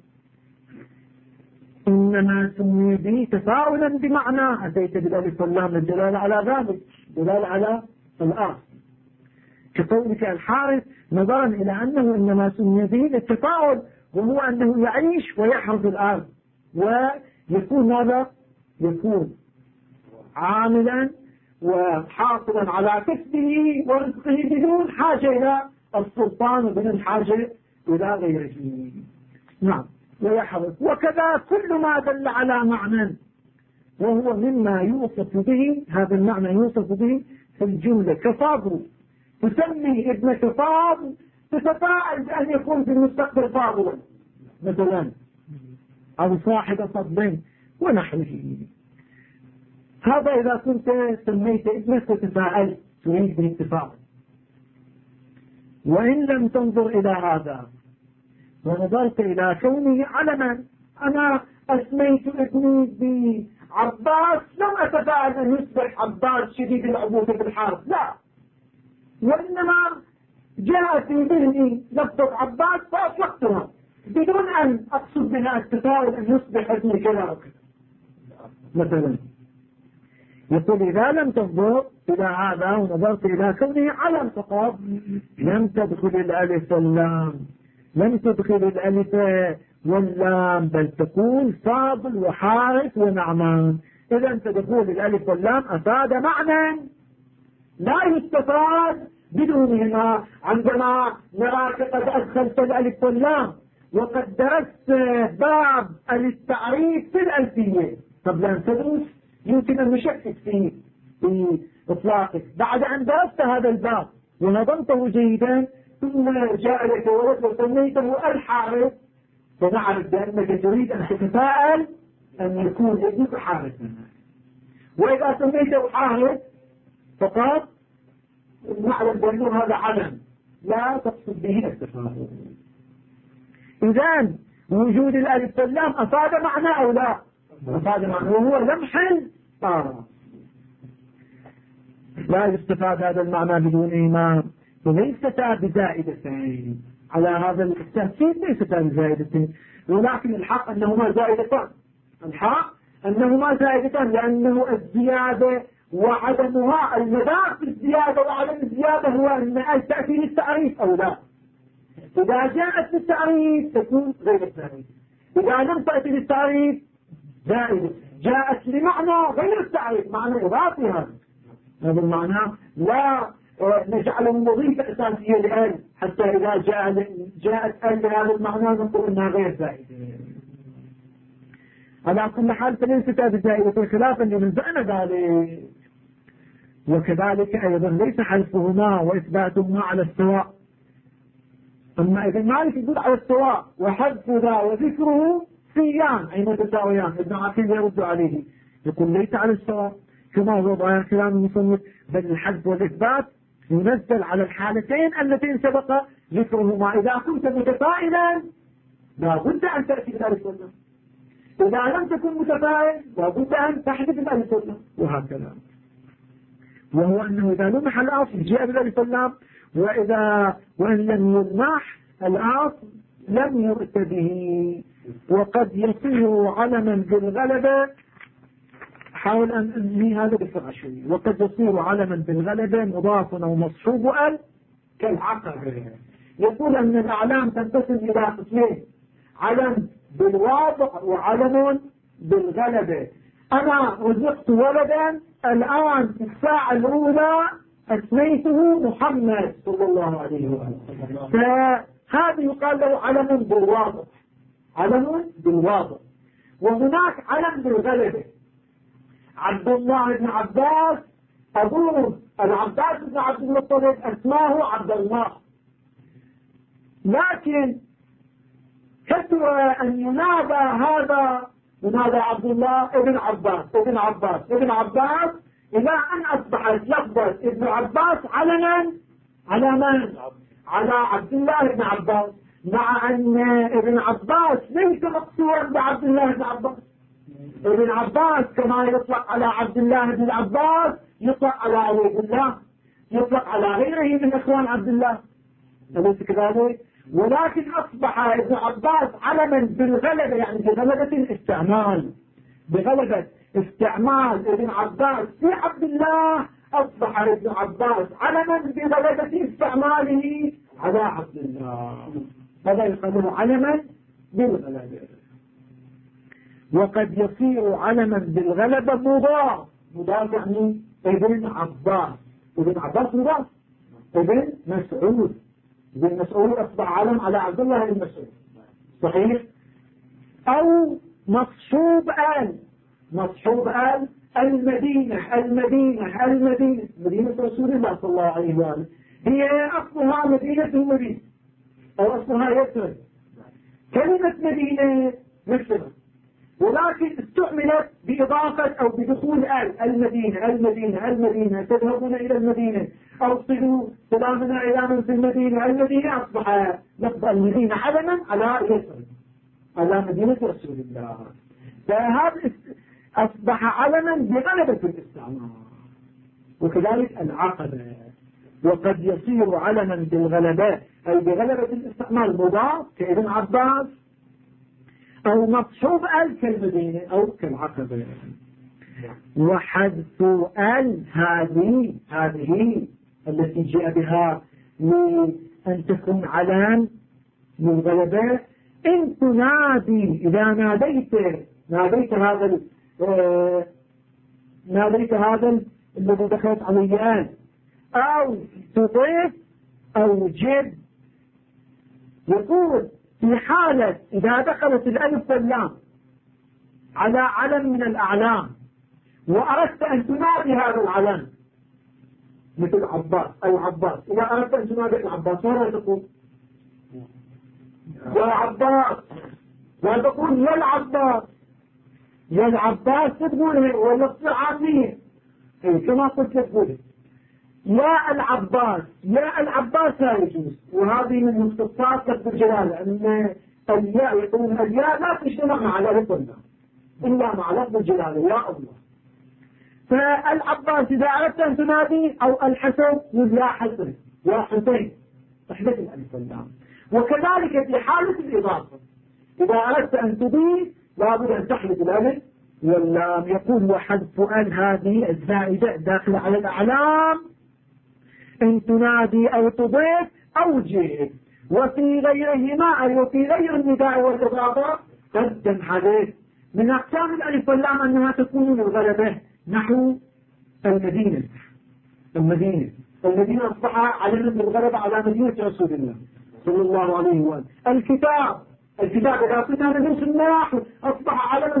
إنما سمي به تفاعلا بمعنى أتيت بالألف واللام الدلالة على ذلك، دلالة على الأرض، كقولك الحارث نظرا إلى أنه إنما سمي به للتفاعل، وهو أنه يعيش ويحرث الأرض ويكون هذا يكون عاملا وحاصلا على كسبه ورزقه بدون حاجة إلى السلطان وبدون حاجة إلى غيره. نعم، ويحرث. وكذا كل ما دل على معنى وهو مما يوصف به، هذا المعنى يوصف به في الجملة كفاضل، تسمي ابنك فاضل تتفاعل بأن يكون في المستقبل فاضلا مثلا أو صاحب فضل ونحوه. هذا إذا كنت سميت ابنك تتفاعل تريد به التفاعل. وإن لم تنظر إلى هذا ونظرت إلى كونه علما، أنا أسميت ابني بعباس لم أتفاعل أن يصبح عباس شديد العبوة بالحرب، لا، وإنما جاء في ذهني لفظة عباس فأطلقتها بدون أن أقصد بها التفاعل أن يصبح ابني كذا مثلا. يقول إذا لم تنظر إلى هذا ونظرت إلى كونه علم فقط لم تدخل الألف واللام، لم تدخل الألف واللام، بل تكون فاضل وحارث ونعمان. إذا تدخل الألف واللام أفاد معنى لا يستفاد بدونهما. عندما نراك قد أدخلت الألف واللام وقد درست باب التعريف في الألفية قبل أن تدرس يمكن أن نشكك فيه في إطلاقك، بعد أن درست هذا الباب ونظمته جيدا ثم جاء لك ولد وسميته الحارث، فنعرف بأنك تريد أن تتفاءل أن يكون ابنك حارثا. وإذا سميته حارث فقط نعلم بأنه هذا علم لا تقصد به التفاؤل. إذن وجود الألف واللام أفاد معنى أو لا؟ أفاد معنى، وهو لمح لا يستفاد هذا المعنى بدونهما، وليستا بزائدتين على هذا التأكيد، ليستا بزائدتين، ولكن الحق أنهما زائدتان. الحق أنهما زائدتان لأنه الزيادة وعدمها، المدار في الزيادة وعدم الزيادة هو أن تأتي للتعريف أو لا. إذا جاءت للتعريف تكون غير التعريف، إذا لم تأتي للتعريف زائدة، جاءت لمعنى غير التعريف، معنى إضافي. هذا المعنى لا نجعله وظيفة أساسية لآل، حتى إذا جاءت آل لهذا المعنى نقول أنها غير زائدة. على كل حال فليست هذه زائدة خلافا لمن زعم ذلك. وكذلك أيضا ليس حذفهما وإثباتهما على السواء. أما إذا مالك يقول على السواء وحذف ذا وذكره سيان أي متساويان، ابن عقيل يرد عليه يقول ليس على السواء كما هو ظاهر كلام المصنف، بل الحذف والإثبات ينزل على الحالتين اللتين سبق ذكرهما. إذا كنت متفائلا لا بد أن تأتي بالألف واللام، إذا لم تكن متفائل لا بد أن تحذف الألف واللام، وهكذا. وهو أنه إذا لمح الأصل جاء بالألف واللام، وإن لم يلمح الأصل لم يؤت به. وقد يصير علما بالغلبة، حاول أن أنهي هذا بسرعة شوي. وقد يصير علما بالغلبة مضاف أو مصحوب ال كالعقبة. يقول أن الأعلام تنقسم إلى قسمين: علم بالواضع وعلم بالغلبة. أنا رزقت ولدا الآن في الساعة الأولى أسميته محمد صلى الله عليه وسلم، فهذا يقال له علم بالواضع، علم بالواضع. وهناك علم بالغلبة: عبد الله بن عباس أبوه العباس بن عبد المطلب اسماه عبد الله، لكن كثر أن ينادى هذا، ينادى عبد الله ابن عباس ابن عباس ابن عباس، إلى أن أصبحت لفظة ابن عباس علنا على من؟ على عبد الله بن عباس، مع أن ابن عباس ليس مقصورا بعبد الله بن عباس. ابن عباس كما يطلق على عبد الله بن عباس يطلق على عبد الله، يطلق على غيره من إخوان عبد الله، أليس كذلك؟ ولكن أصبح ابن عباس علما بالغلبة، يعني بغلبة الاستعمال، بغلبة استعمال ابن عباس في عبد الله، أصبح ابن عباس علما بغلبة استعماله على عبد الله، هذا يقال علما بالغلبة. وقد يصير علما بالغلبة مضاف، مضاف يعني ابن عباس، ابن عباس مضاف، ابن مسعود، ابن مسعود أصبح علم على عبد الله بن مسعود، صحيح؟ أو مصحوب مصحوب المدينة، المدينة المدينة مدينة رسول الله صلى الله عليه وآله، هي أصلها مدينة المدينة أو أصلها يسر. كلمة مدينة مثلها، ولكن استعملت بإضافة أو بدخول المدينة المدينة المدينة، تذهبون إلى المدينة، أوصلوا سلامنا إلى من في المدينة، المدينة أصبح لفظ المدينة علما على يسر، على مدينة رسول الله، فهذا أصبح علما بغلبة الاستعمار. وكذلك العقبة، وقد يصير علما بالغلبة أي بغلبة الاستعمال مضاف كابن عباس، أو مصحوب كالمدينة أو كالعقبة. وحذف هذه التي جاء بها لأن تكون علم بالغلبة، إن تنادي، إذا ناديت هذا الذي دخلت عليه أو تضيف أو جد. يقول في حالة إذا دخلت الألف واللام على علم من الأعلام وأردت أن تنادي هذا العلم مثل عباس العباس، إذا أردت أن تنادي العباس ماذا تقول؟ يا عباس، لا تقول يا العباس، يا العباس تقول ولا تصير عامية كما قلت تقول يا العباس، يا العباس لا يجوز. وهذه من مختصات لفظ الجلالة، أن الياء يقولون الياء لا تجتمع مع الألف واللام إلا مع لفظ الجلالة يا الله. فالعباس إذا أردت أن تنادي أو الحسن يقول يا حسن يا حسين، تحدث الألف واللام. وكذلك في حالة الإضافة إذا أردت أن تضيف لابد أن تحدث الألف واللام. يقول وحذف هذه الزائدة داخل على الأعلام إن تنادي أو تضيف أو جيد، وفي غيرهما أي وفي غير النداء والإضافة قدم حديث. من أقسام الألف واللام أنها تكون للغلبة، نحو المدينة، المدينة أصبح علما بالغلبة على مدينة رسول الله صلى الله عليه وآله. الكتاب إذا كنا ندرس النحو أصبح علما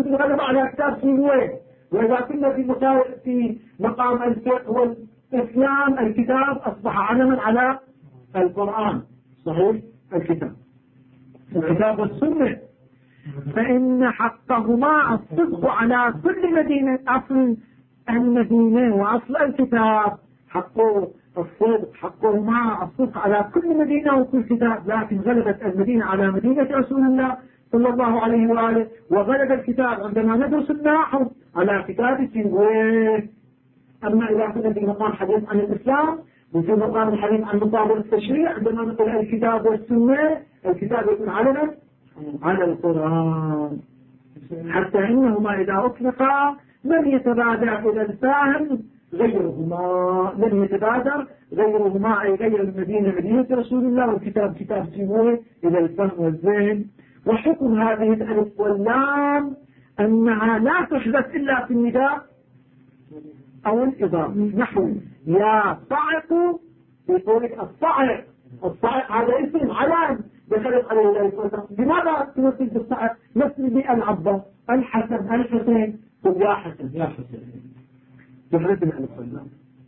كنا غلب على كتاب سيبويه. وإذا كنا في مقام الفقه والإسلام الكتاب أصبح علما على القرآن. صحيح الكتاب والسنة. فإن حقهما الصدق على كل مدينة. أصل المدينة وأصل الكتاب حقه الصدق، حقهما الصدق على كل مدينة وكل كتاب. لكن غلبت المدينة على مدينة رسول الله صلى الله عليه وآله، وغلب الكتاب عندما ندرس النحو على كتاب سيبويه. أما إذا كنا في مقام حديث عن الإسلام وفي مقام الحديث عن مصادر التشريع، عندما نقول الكتاب والسنة، الكتاب يكون علنا على القرآن. حتى إنهما إذا أطلقا لم يتبادر إلى الفهم غيرهما، لم يتبادر غيرهما أي غير المدينة مدينة رسول الله والكتاب كتاب سيبويه إلى الفهم والذهن. وحكم هذه الألف واللام أنها لا تحدث إلا في النداء أو الإضافة. نحو يا صعق في قولك الصعق. الصعق هذا اسم علم دخلت عليه الألف واللام. لماذا تمثل بالصعق؟ مثل بالعباس الحسن الحسين. قل يا حسن يا حسين دخلت الألف واللام.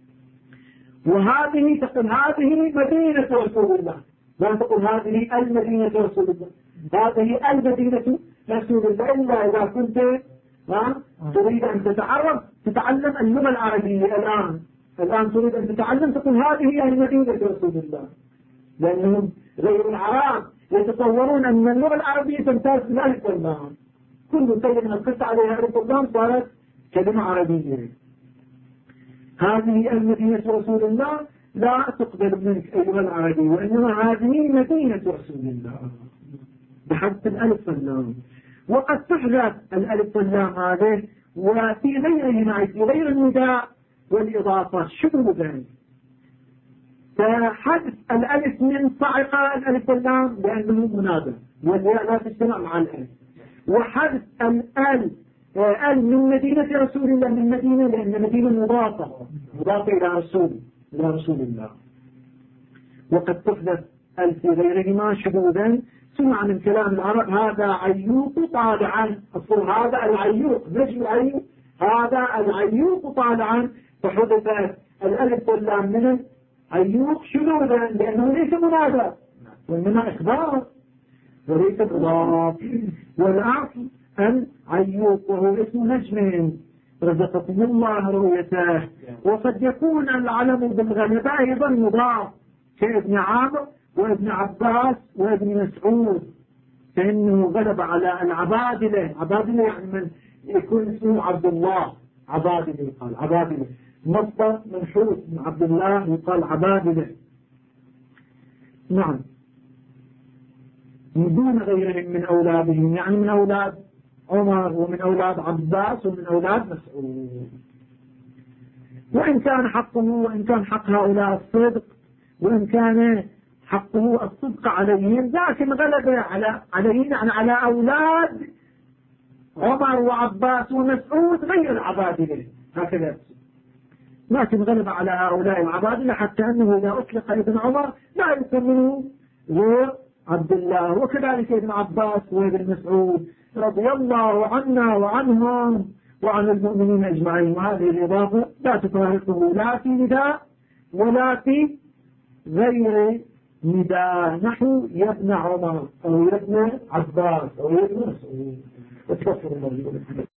وهذه تقول هذه مدينة رسول الله، لا تقول هذه المدينة رسول الله. هذه المدينة رسول الله إلا إذا كنت تريد أن تتعلم اللغة العربية. الآن تريد أن تتعلم تقول هذه المدينة رسول الله، لأنهم غير العرب يتصورون أن اللغة العربية تمتاز بالألف واللام. كل شيء من القصة عليها ألف واللام صارت كلمة عربية. هذه المدينة رسول الله لا تقبل منك أيها العربي، وإنما هذه مدينة رسول الله بحذف الألف واللام. وقد تحذف الألف واللام هذه وفي غيرهما في غير النداء والإضافة. شنو ذلك؟ فحذف الألف من صعقة الألف واللام لأنه منادى والياء لا تجتمع مع الألف. وحذف ال من مدينة رسول الله من مدينة لأن مدينة مضافة إلى رسول الله. وقد تحدث ال في غيرهما شذوذا. سمع من كلام العرب هذا عيوق طالعا. أصل هذا العيوق نجم العيوق، هذا العيوق طالعا. فحدثت الألف واللام من عيوق شذوذا لأنه ليس منادى وإنما إخبار وليس مضاف. والأصل العيوق وهو اسم نجم رزقكم الله رؤيته. وقد يكون العلم بالغلبة أيضا مضاف كابن عامر وابن عباس وابن مسعود، فإنه غلب على العبادلة. عبادلة يعني من يكون اسمه عبد الله. عبادلة يقال عبادلة، مصدر منحوت من عبد الله يقال عبادلة. نعم، من دون غيرهم من أولادهم، يعني من أولاد عمر ومن أولاد عباس ومن أولاد مسعود. وإن كان حق هؤلاء الصدق، وإن كان حقه الصدق عليهم، لكن غلب عليهم يعني على أولاد عمر وعباس ومسعود غير العبادلة هكذا. لكن غلب على هؤلاء العبادلة حتى أنه إذا أطلق ابن عمر لا يسمونه غير عبد الله. وكذلك ابن عباس وابن مسعود رضي الله عنا وعنهم وعن المؤمنين أجمعين. وهذه الإضافة لا تفارقه لا في نداء ولا في غير نداء. نحو يا ابن عمر أو يا ابن عباس أو يا ابن مسعود.